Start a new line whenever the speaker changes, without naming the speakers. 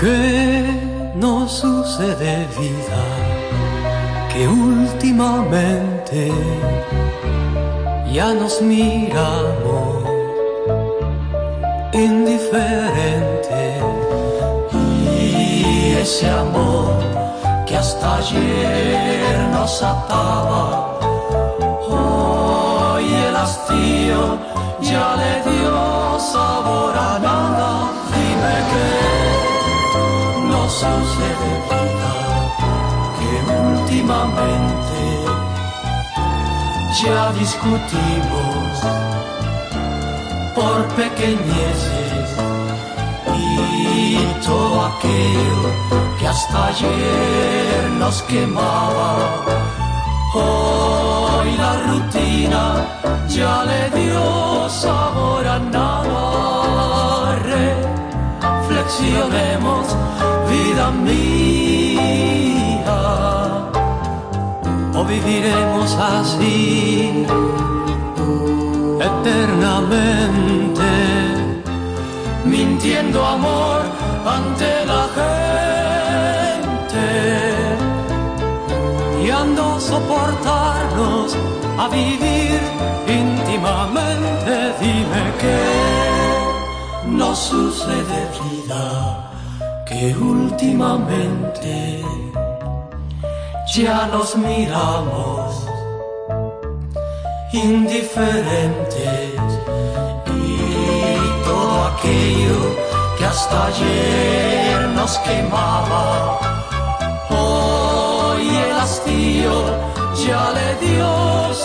¿Qué nos sucede, vida? Que últimamente ya nos miramos indiferente, y ese amor que hasta ayer nos ataba, hoy el hastío ya le dio sabor a nada. Dime qué nos sucede, vida, que últimamente ya discutimos por pequeñeces, y todo aquello que hasta ayer nos quemaba, hoy la rutina ya le dio sabor a nada. Reflexionemos, vida mía, o viviremos así eternamente, mintiendo amor ante la gente y ando soportarnos a vivir íntimamente. Dime qué nos sucede, vida, que últimamente ya nos miramos indiferentes, y todo aquello que hasta ayer nos quemaba, hoy el hastío ya le dio